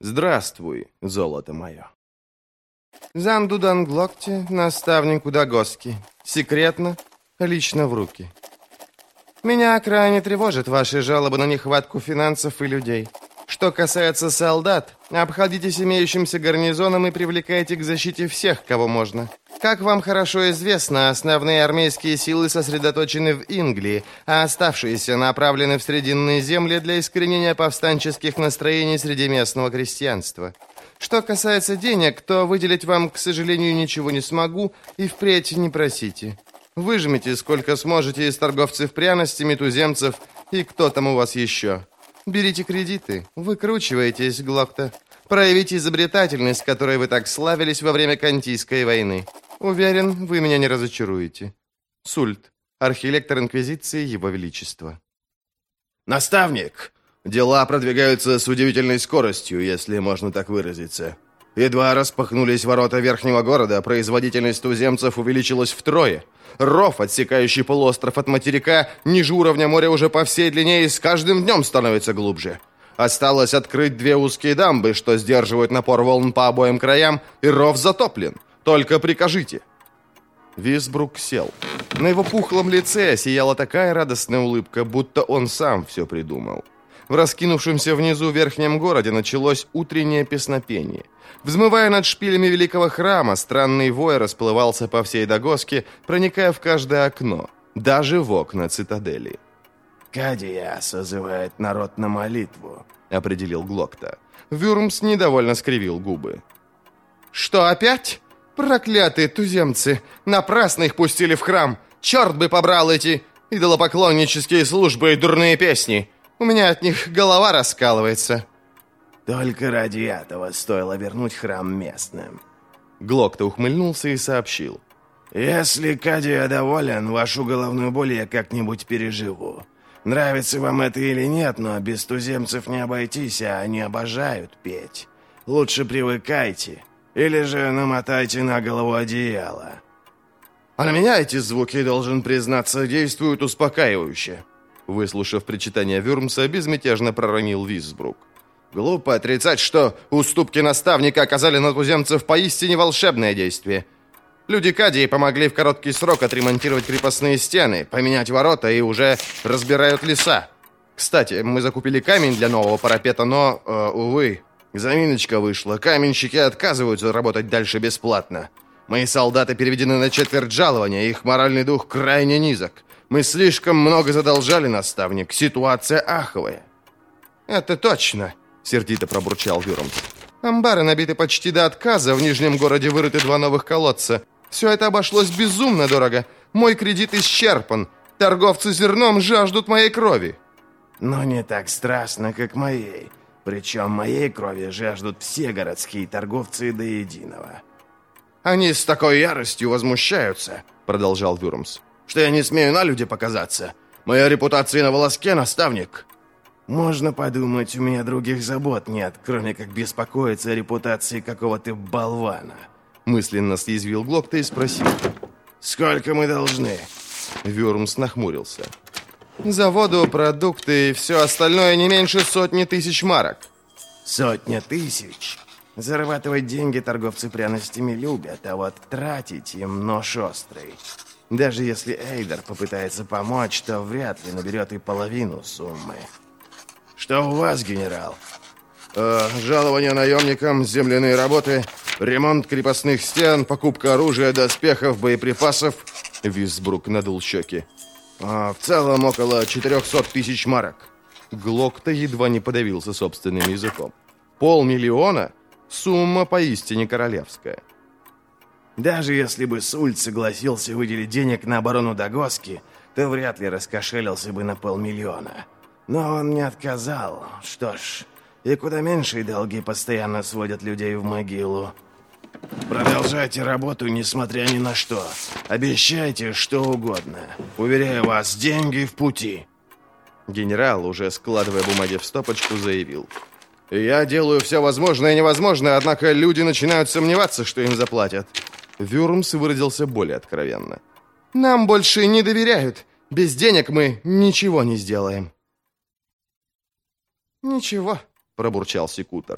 Здравствуй, золото мое. Замдудан Глокте, наставнику Дагоски. Секретно, лично в руки. Меня крайне тревожат ваши жалобы на нехватку финансов и людей. Что касается солдат, обходитесь имеющимся гарнизоном и привлекайте к защите всех, кого можно. Как вам хорошо известно, основные армейские силы сосредоточены в Инглии, а оставшиеся направлены в Срединные земли для искоренения повстанческих настроений среди местного крестьянства. Что касается денег, то выделить вам, к сожалению, ничего не смогу и впредь не просите. Выжмите сколько сможете из торговцев пряностями, туземцев и кто там у вас еще. Берите кредиты, выкручивайтесь, Глокта. Проявите изобретательность, которой вы так славились во время Кантийской войны. Уверен, вы меня не разочаруете. Сульт, архилектор Инквизиции Его Величества. Наставник! Дела продвигаются с удивительной скоростью, если можно так выразиться. Едва распахнулись ворота верхнего города, производительность туземцев увеличилась втрое. Ров, отсекающий полуостров от материка, ниже уровня моря уже по всей длине и с каждым днем становится глубже. Осталось открыть 2 узкие дамбы, что сдерживают напор волн по обоим краям, и ров затоплен. Только прикажите. Висбрук сел. На его пухлом лице сияла такая радостная улыбка, будто он сам все придумал. В раскинувшемся внизу верхнем городе началось утреннее песнопение. Взмывая над шпилями великого храма, странный вой расплывался по всей Дагоске, проникая в каждое окно, даже в окна цитадели. «Кадия созывает народ на молитву», — определил Глокта. Вюрмс недовольно скривил губы. «Что, опять? Проклятые туземцы! Напрасно их пустили в храм! Черт бы побрал эти идолопоклоннические службы и дурные песни! У меня от них голова раскалывается!» «Только ради этого стоило вернуть храм местным». Глокта ухмыльнулся и сообщил. «Если Кадия доволен, вашу головную боль я как-нибудь переживу. Нравится вам это или нет, но без туземцев не обойтись, а они обожают петь. Лучше привыкайте, или же намотайте на голову одеяло». «А на меня эти звуки, должен признаться, действуют успокаивающе». Выслушав причитание Вюрмса, безмятежно проронил Висбрук. «Глупо отрицать, что уступки наставника оказали на туземцев поистине волшебное действие. Люди Кадии помогли в короткий срок отремонтировать крепостные стены, поменять ворота и уже разбирают леса. Кстати, мы закупили камень для нового парапета, но, увы, заминочка вышла. Каменщики отказываются работать дальше бесплатно. Мои солдаты переведены на четверть жалования, их моральный дух крайне низок. Мы слишком много задолжали, наставник. Ситуация аховая». «Это точно», — сердито пробурчал Вюрмс. «Амбары набиты почти до отказа, в Нижнем городе вырыты 2 новых колодца. Все это обошлось безумно дорого. Мой кредит исчерпан. Торговцы зерном жаждут моей крови». «Но не так страшно, как моей. Причем моей крови жаждут все городские торговцы до единого». «Они с такой яростью возмущаются», — продолжал Вюрмс, «что я не смею на люди показаться. Моя репутация на волоске, наставник». «Можно подумать, у меня других забот нет, кроме как беспокоиться о репутации какого-то болвана», — мысленно съязвил Глокта и спросил. «Сколько мы должны?» Вюрмс нахмурился. «За воду, продукты и все остальное не меньше 100 000 марок». 100 000? Зарабатывать деньги торговцы пряностями любят, а вот тратить им нож острый. Даже если Эйдер попытается помочь, то вряд ли наберет и половину суммы. Что у вас, генерал? Жалование наемникам, земляные работы, ремонт крепостных стен, покупка оружия, доспехов, боеприпасов. Висбрук надул щеки. В целом около 400 000 марок. Глокта едва не подавился собственным языком. 500 000? Сумма поистине королевская. Даже если бы Сульт согласился выделить денег на оборону Дагоски, то вряд ли раскошелился бы на 500 000. Но он не отказал. Что ж, и куда меньшие долги постоянно сводят людей в могилу. Продолжайте работу, несмотря ни на что. Обещайте что угодно. Уверяю вас, деньги в пути. Генерал, уже складывая бумаги в стопочку, заявил. «Я делаю все возможное и невозможное, однако люди начинают сомневаться, что им заплатят». Вюрмс выразился более откровенно. «Нам больше не доверяют. Без денег мы ничего не сделаем». «Ничего», — пробурчал секутор.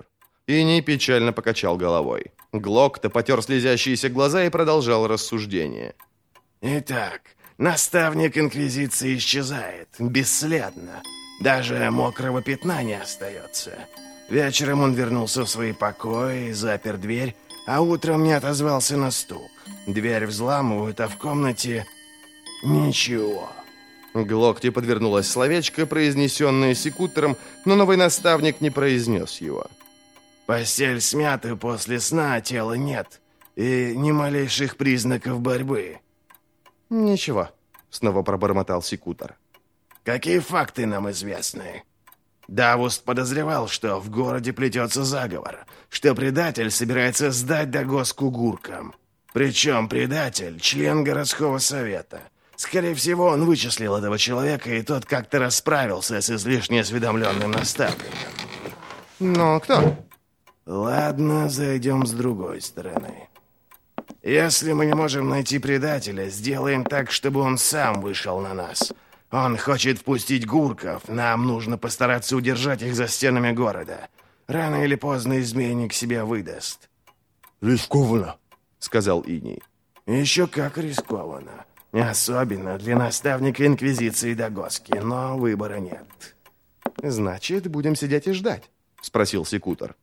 Иний печально покачал головой. Глокта потер слезящиеся глаза и продолжал рассуждение. Итак, наставник Инквизиции исчезает, бесследно. Даже мокрого пятна не остается. Вечером он вернулся в свои покои, запер дверь, а утром не отозвался на стук. Дверь взламывают, а в комнате ничего. К Глокте подвернулось словечко, произнесенное секутором, но новый наставник не произнес его. Постель смята после сна, а тела нет. И ни малейших признаков борьбы. «Ничего», — снова пробормотал секутор. Какие факты нам известны? Давуст подозревал, что в городе плетется заговор, что предатель собирается сдать Дагоску гуркам. Причем предатель — член городского совета. Скорее всего, он вычислил этого человека, и тот как-то расправился с излишне осведомленным наставником. «Но кто?» Ладно, зайдем с другой стороны. Если мы не можем найти предателя, сделаем так, чтобы он сам вышел на нас. Он хочет впустить гурков, нам нужно постараться удержать их за стенами города. Рано или поздно изменник себя выдаст. «Рискованно», — сказал Иний. Еще как рискованно. Особенно для наставника Инквизиции Дагоски, но выбора нет. «Значит, будем сидеть и ждать?» — спросил секутор.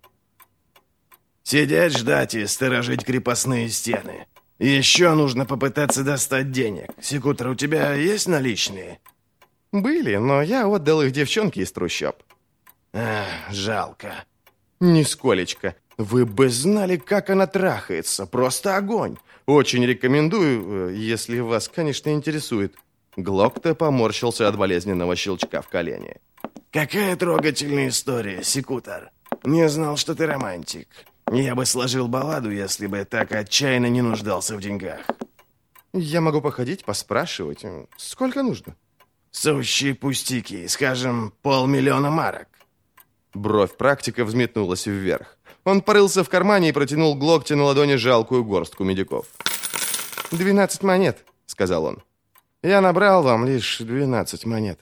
Сидеть, ждать и сторожить крепостные стены. Еще нужно попытаться достать денег. Секутор, у тебя есть наличные? «Были, но я отдал их девчонке из трущоб». Жалко. «Нисколечко. Вы бы знали, как она трахается. Просто огонь. Очень рекомендую, если вас, конечно, интересует». Глокта поморщился от болезненного щелчка в колене. Какая трогательная история, секутор. Не знал, что ты романтик. Я бы сложил балладу, если бы так отчаянно не нуждался в деньгах. «Я могу походить, поспрашивать. Сколько нужно?» Сущие пустяки, скажем, 500 000 марок. Бровь практика взметнулась вверх. Он порылся в кармане и протянул Глокте на ладони жалкую горстку медиков. 12 монет», — сказал он. «Я набрал вам лишь 12 монет».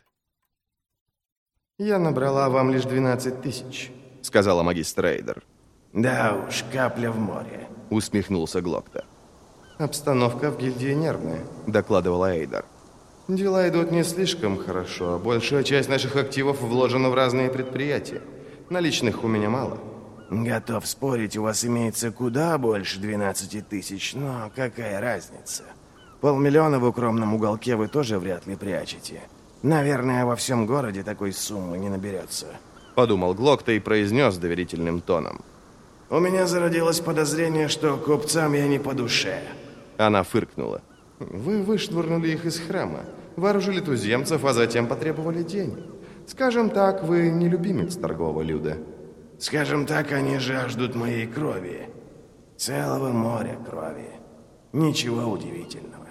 «Я набрала вам лишь 12 000», — сказала магистр Эйдер. Да уж, капля в море, — усмехнулся Глокта. «Обстановка в гильдии нервная», — докладывала Эйдер. «Дела идут не слишком хорошо, а большая часть наших активов вложена в разные предприятия. Наличных у меня мало». Готов спорить, у вас имеется куда больше 12 000, но какая разница? 500 000 в укромном уголке вы тоже вряд ли прячете. Наверное, во всем городе такой суммы не наберется. Подумал Глокта и произнес доверительным тоном. У меня зародилось подозрение, что купцам я не по душе. Она фыркнула. «Вы вышвырнули их из храма, вооружили туземцев, а затем потребовали денег. Скажем так, вы не любимец торгового люда». Скажем так, они жаждут моей крови. Целого моря крови. Ничего удивительного.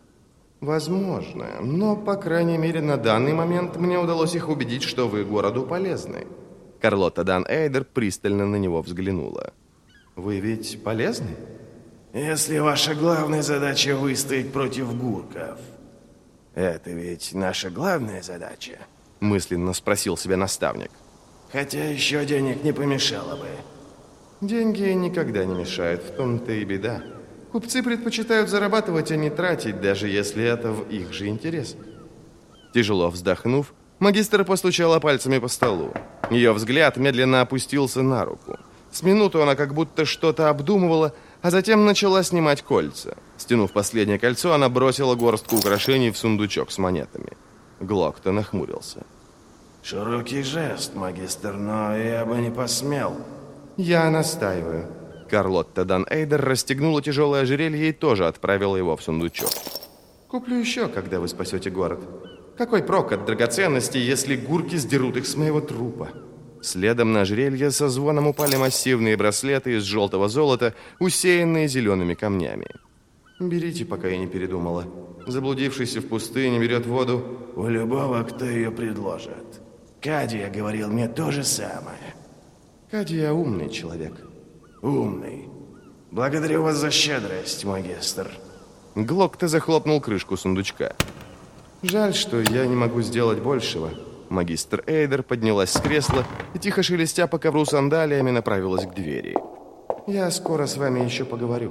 «Возможно, но, по крайней мере, на данный момент мне удалось их убедить, что вы городу полезны». Карлотта Дан Эйдер пристально на него взглянула. «Вы ведь полезны?» Если ваша главная задача выстоять против гурков, это ведь наша главная задача? Мысленно спросил себя наставник. Хотя еще денег не помешало бы. Деньги никогда не мешают, в том-то и беда. Купцы предпочитают зарабатывать, а не тратить, даже если это в их же интересах. Тяжело вздохнув, магистр постучала пальцами по столу. Ее взгляд медленно опустился на руку. С минуту она как будто что-то обдумывала, а затем начала снимать кольца. Стянув последнее кольцо, она бросила горстку украшений в сундучок с монетами. Глокта нахмурился. Широкий жест, магистр, но я бы не посмел. Я настаиваю. Карлотта Дан Эйдер расстегнула тяжелое ожерелье и тоже отправила его в сундучок. Куплю еще, когда вы спасете город. Какой прок от драгоценностей, если гурки сдерут их с моего трупа? Следом на ожерелье со звоном упали массивные браслеты из желтого золота, усеянные зелеными камнями. Берите, пока я не передумала. Заблудившийся в пустыне берет воду у любого, кто ее предложит. Кадия говорил мне то же самое. Кадия умный человек. Умный. Благодарю вас за щедрость, магистр. Глокта захлопнул крышку сундучка. Жаль, что я не могу сделать большего. Магистр Эйдер поднялась с кресла и, тихо шелестя по ковру сандалиями, направилась к двери. «Я скоро с вами еще поговорю».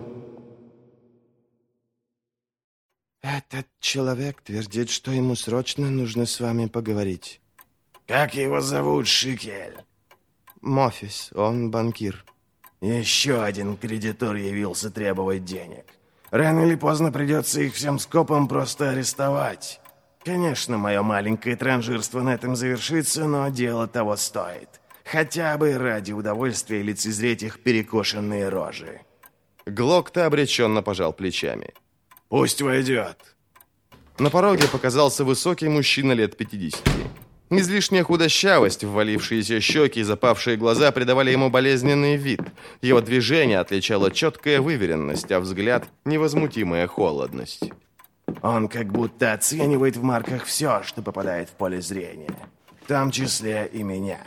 «Этот человек твердит, что ему срочно нужно с вами поговорить». «Как его зовут, Шикель?» «Мофис, он банкир». «Еще один кредитор явился требовать денег. Рано или поздно придется их всем скопом просто арестовать. Конечно, мое маленькое транжирство на этом завершится, но дело того стоит. Хотя бы ради удовольствия лицезреть их перекошенные рожи». Глокта обреченно пожал плечами. «Пусть войдет». На пороге показался высокий мужчина лет 50. Излишняя худощавость, ввалившиеся щеки и запавшие глаза придавали ему болезненный вид. Его движение отличала четкая выверенность, а взгляд — невозмутимая холодность. Он как будто оценивает в марках все, что попадает в поле зрения. В том числе и меня.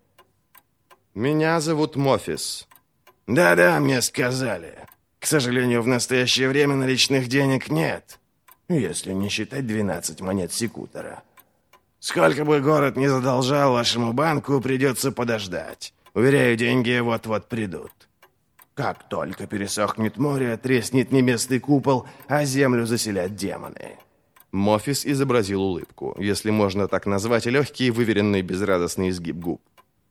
«Меня зовут Мофис». «Да-да, мне сказали. К сожалению, в настоящее время наличных денег нет. Если не считать 12 монет секутора. Сколько бы город ни задолжал вашему банку, придется подождать. Уверяю, деньги вот-вот придут. Как только пересохнет море, треснет небесный купол, а землю заселят демоны». Мофис изобразил улыбку, если можно так назвать легкий, выверенный, безрадостный изгиб губ.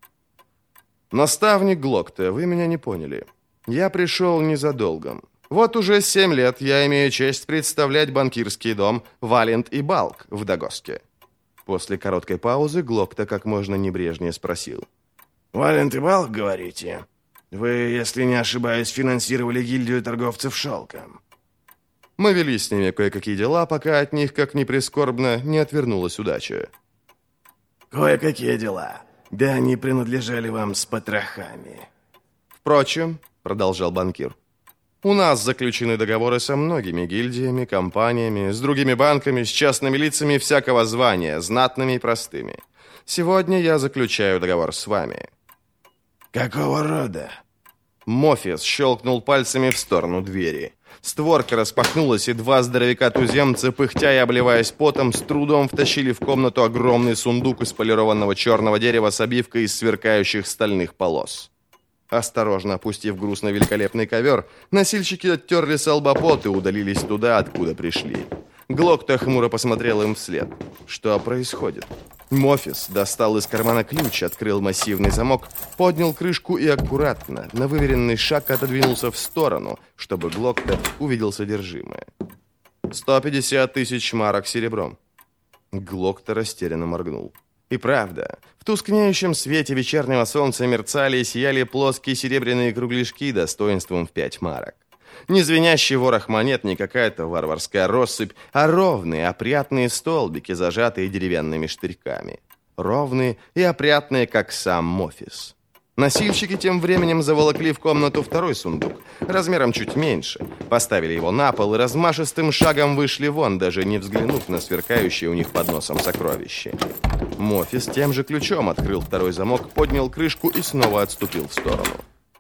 «Наставник Глокта, вы меня не поняли. Я пришел не за долгом. Вот уже 7 лет я имею честь представлять банкирский дом Валент и Балк в Дагоске». После короткой паузы Глокта как можно небрежнее спросил. «Валент и Балк, говорите? Вы, если не ошибаюсь, финансировали гильдию торговцев шелком». Мы вели с ними кое-какие дела, пока от них, как ни прискорбно, не отвернулась удача. «Кое-какие дела. Да они принадлежали вам с потрохами». «Впрочем, — продолжал банкир, — у нас заключены договоры со многими гильдиями, компаниями, с другими банками, с частными лицами всякого звания, знатными и простыми. Сегодня я заключаю договор с вами». «Какого рода?» Мофис щелкнул пальцами в сторону двери. Створка распахнулась, и 2 здоровяка-туземца, пыхтя и обливаясь потом, с трудом втащили в комнату огромный сундук из полированного черного дерева с обивкой из сверкающих стальных полос. Осторожно опустив груз на великолепный ковер, носильщики оттерли с лба пот и удалились туда, откуда пришли. Глокта хмуро посмотрел им вслед. Что происходит? Мофис достал из кармана ключ, открыл массивный замок, поднял крышку и аккуратно, на выверенный шаг отодвинулся в сторону, чтобы Глокта увидел содержимое. 150 тысяч марок серебром. Глокта растерянно моргнул. И правда, в тускнеющем свете вечернего солнца мерцали и сияли плоские серебряные кругляшки достоинством в 5 марок. Не звенящий ворох монет, не какая-то варварская россыпь, а ровные, опрятные столбики, зажатые деревянными штырьками. Ровные и опрятные, как сам Мофис. Носильщики тем временем заволокли в комнату второй сундук, размером чуть меньше, поставили его на пол и размашистым шагом вышли вон, даже не взглянув на сверкающие у них под носом сокровища. Мофис тем же ключом открыл второй замок, поднял крышку и снова отступил в сторону.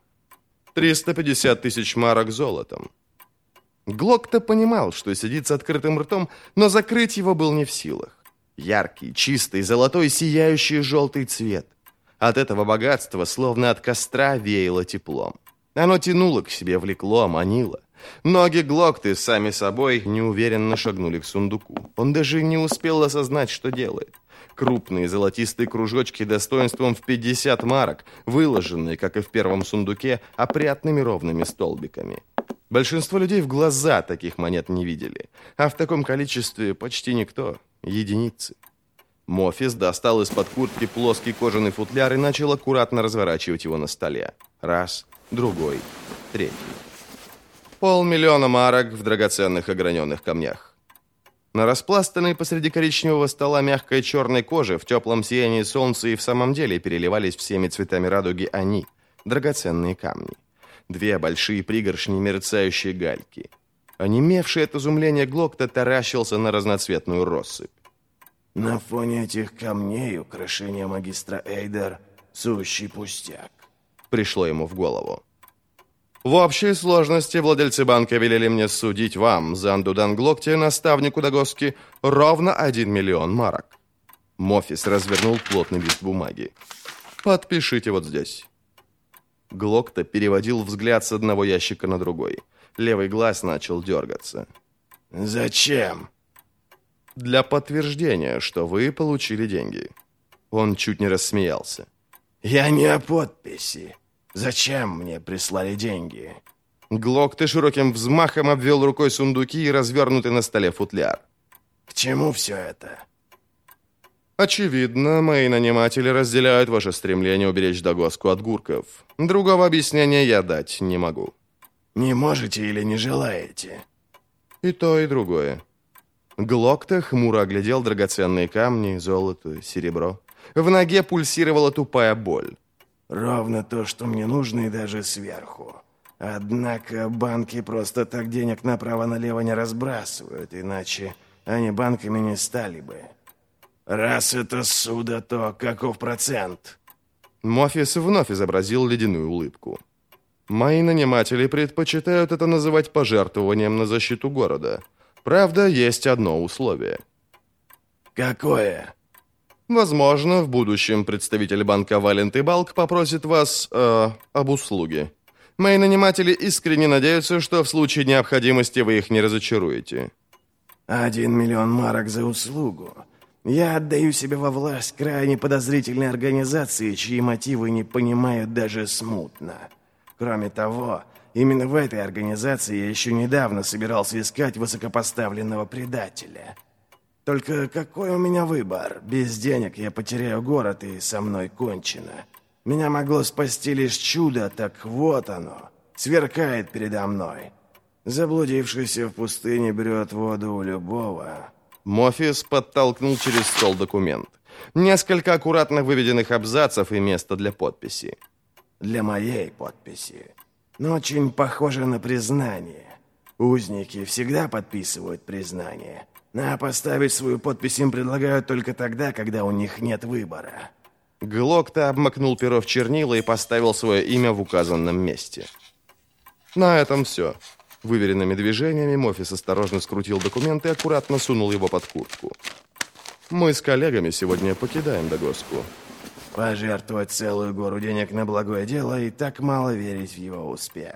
350 тысяч марок золотом. Глокта понимал, что сидит с открытым ртом, но закрыть его был не в силах. Яркий, чистый, золотой, сияющий желтый цвет. От этого богатства, словно от костра, веяло теплом. Оно тянуло к себе, влекло, манило. Ноги Глокты сами собой неуверенно шагнули к сундуку. Он даже не успел осознать, что делает. Крупные золотистые кружочки достоинством в 50 марок, выложенные, как и в первом сундуке, опрятными ровными столбиками. Большинство людей в глаза таких монет не видели, а в таком количестве почти никто, единицы. Мофис достал из-под куртки плоский кожаный футляр и начал аккуратно разворачивать его на столе. Раз, другой, третий. 500 000 марок в драгоценных ограненных камнях. На распластанной посреди коричневого стола мягкой черной кожи в теплом сиянии солнца и в самом деле переливались всеми цветами радуги они, драгоценные камни. 2 большие пригоршни мерцающие гальки. Онемевший от изумления Глокта таращился на разноцветную россыпь. «На фоне этих камней украшение магистра Эйдер — сущий пустяк», — пришло ему в голову. В общей сложности владельцы банка велели мне судить вам, Занду Данглокте, наставнику Дагоски, ровно 1 000 000 марок. Мофис развернул плотный лист бумаги. «Подпишите вот здесь». Глокта переводил взгляд с одного ящика на другой. Левый глаз начал дергаться. «Зачем?» «Для подтверждения, что вы получили деньги». Он чуть не рассмеялся. «Я не о подписи. Зачем мне прислали деньги?» Глокта широким взмахом обвел рукой сундуки и развернутый на столе футляр. «К чему все это?» Очевидно, мои наниматели разделяют ваше стремление уберечь Дагоску от гурков. Другого объяснения я дать не могу. «Не можете или не желаете?» И то, и другое. Глокта хмуро оглядел драгоценные камни, золото, серебро. В ноге пульсировала тупая боль. «Ровно то, что мне нужно, и даже сверху. Однако банки просто так денег направо-налево не разбрасывают, иначе они банками не стали бы. Раз это суда, то каков процент?» Мофис вновь изобразил ледяную улыбку. «Мои наниматели предпочитают это называть пожертвованием на защиту города. Правда, есть одно условие». «Какое?» Возможно, в будущем представитель банка Валент и Балк попросит вас об услуге. Мои наниматели искренне надеются, что в случае необходимости вы их не разочаруете». 1 миллион марок за услугу. Я отдаю себя во власть крайне подозрительной организации, чьи мотивы не понимают даже смутно. Кроме того, именно в этой организации я еще недавно собирался искать высокопоставленного предателя. Только какой у меня выбор? Без денег я потеряю город, и со мной кончено. Меня могло спасти лишь чудо, так вот оно, сверкает передо мной. Заблудившийся в пустыне берет воду у любого». Мофис подтолкнул через стол документ. Несколько аккуратно выведенных абзацев и место для подписи. «Для моей подписи. Но очень похоже на признание. Узники всегда подписывают признание. А поставить свою подпись им предлагают только тогда, когда у них нет выбора». Глокта обмакнул перо в чернила и поставил свое имя в указанном месте. На этом все. Выверенными движениями Мофис осторожно скрутил документ и аккуратно сунул его под куртку. «Мы с коллегами сегодня покидаем Дагоску». Пожертвовать целую гору денег на благое дело и так мало верить в его успех.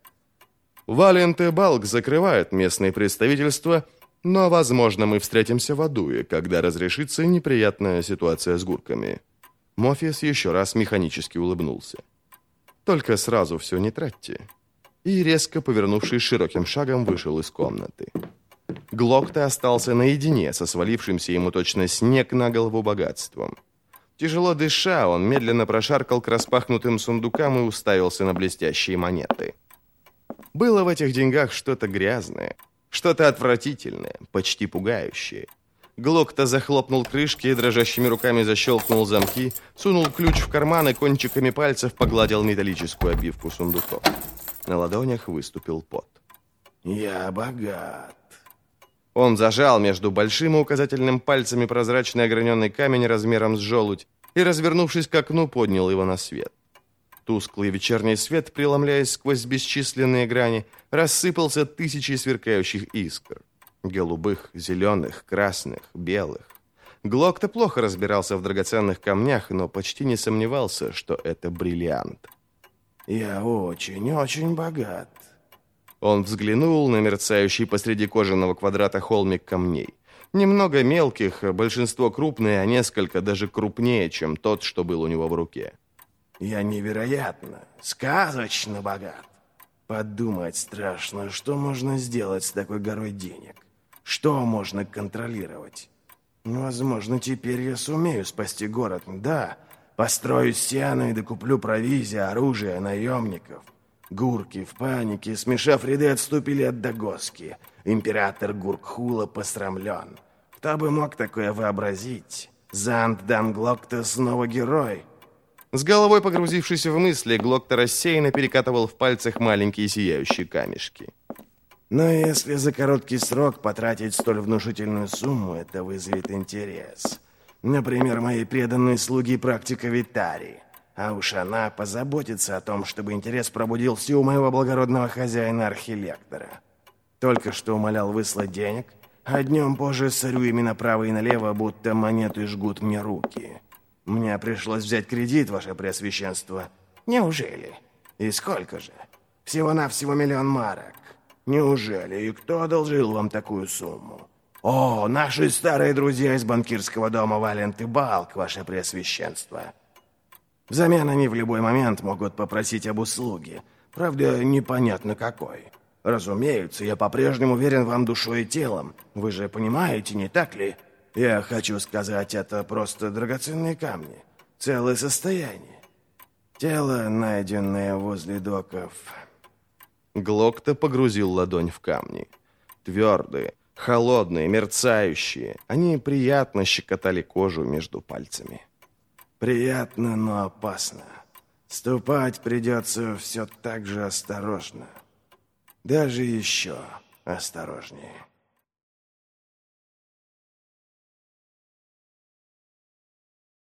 Валент и Балк закрывают местные представительства, но, возможно, мы встретимся в Адуе, когда разрешится неприятная ситуация с гурками. Мофис еще раз механически улыбнулся. «Только сразу все не тратьте». И, резко повернувшись широким шагом, вышел из комнаты. Глокта остался наедине со свалившимся ему точно снег на голову богатством. Тяжело дыша, он медленно прошаркал к распахнутым сундукам и уставился на блестящие монеты. Было в этих деньгах что-то грязное, что-то отвратительное, почти пугающее. Глокта захлопнул крышки и дрожащими руками защелкнул замки, сунул ключ в карман и кончиками пальцев погладил металлическую обивку сундуков. На ладонях выступил пот. «Я богат». Он зажал между большим и указательным пальцами прозрачный ограненный камень размером с желудь и, развернувшись к окну, поднял его на свет. Тусклый вечерний свет, преломляясь сквозь бесчисленные грани, рассыпался тысячей сверкающих искр. Голубых, зеленых, красных, белых. Глокта плохо разбирался в драгоценных камнях, но почти не сомневался, что это бриллиант. «Я очень богат». Он взглянул на мерцающий посреди кожаного квадрата холмик камней. Немного мелких, большинство крупные, а несколько даже крупнее, чем тот, что был у него в руке. «Я невероятно, сказочно богат. Подумать страшно, что можно сделать с такой горой денег. Что можно контролировать? Возможно, теперь я сумею спасти город, да. Построю стены и докуплю провизию, оружие, наемников. Гурки в панике, смешав ряды, отступили от Дагоски. Император Гуркхула посрамлен. Кто бы мог такое вообразить? Занд Данглокта снова герой». С головой погрузившись в мысли, Глокта рассеянно перекатывал в пальцах маленькие сияющие камешки. Но если за короткий срок потратить столь внушительную сумму, это вызовет интерес. Например, моей преданной слуги практика Витари. А уж она позаботится о том, чтобы интерес пробудился у моего благородного хозяина Архилектора. Только что умолял выслать денег, а днем позже сорю ими направо и налево, будто монеты жгут мне руки. Мне пришлось взять кредит, ваше преосвященство. Неужели? И сколько же? Всего-навсего 1 000 000 марок. Неужели? И кто одолжил вам такую сумму? О, наши старые друзья из банкирского дома Валент и Балк, ваше преосвященство. Взамен они в любой момент могут попросить об услуге. Правда, непонятно какой. Разумеется, я по-прежнему верен вам душой и телом. Вы же понимаете, не так ли? Я хочу сказать, это просто драгоценные камни. Целое состояние. Тело, найденное возле доков. Глокта погрузил ладонь в камни. Твердые, холодные, мерцающие. Они приятно щекотали кожу между пальцами. Приятно, но опасно. Ступать придется все так же осторожно. Даже еще осторожнее.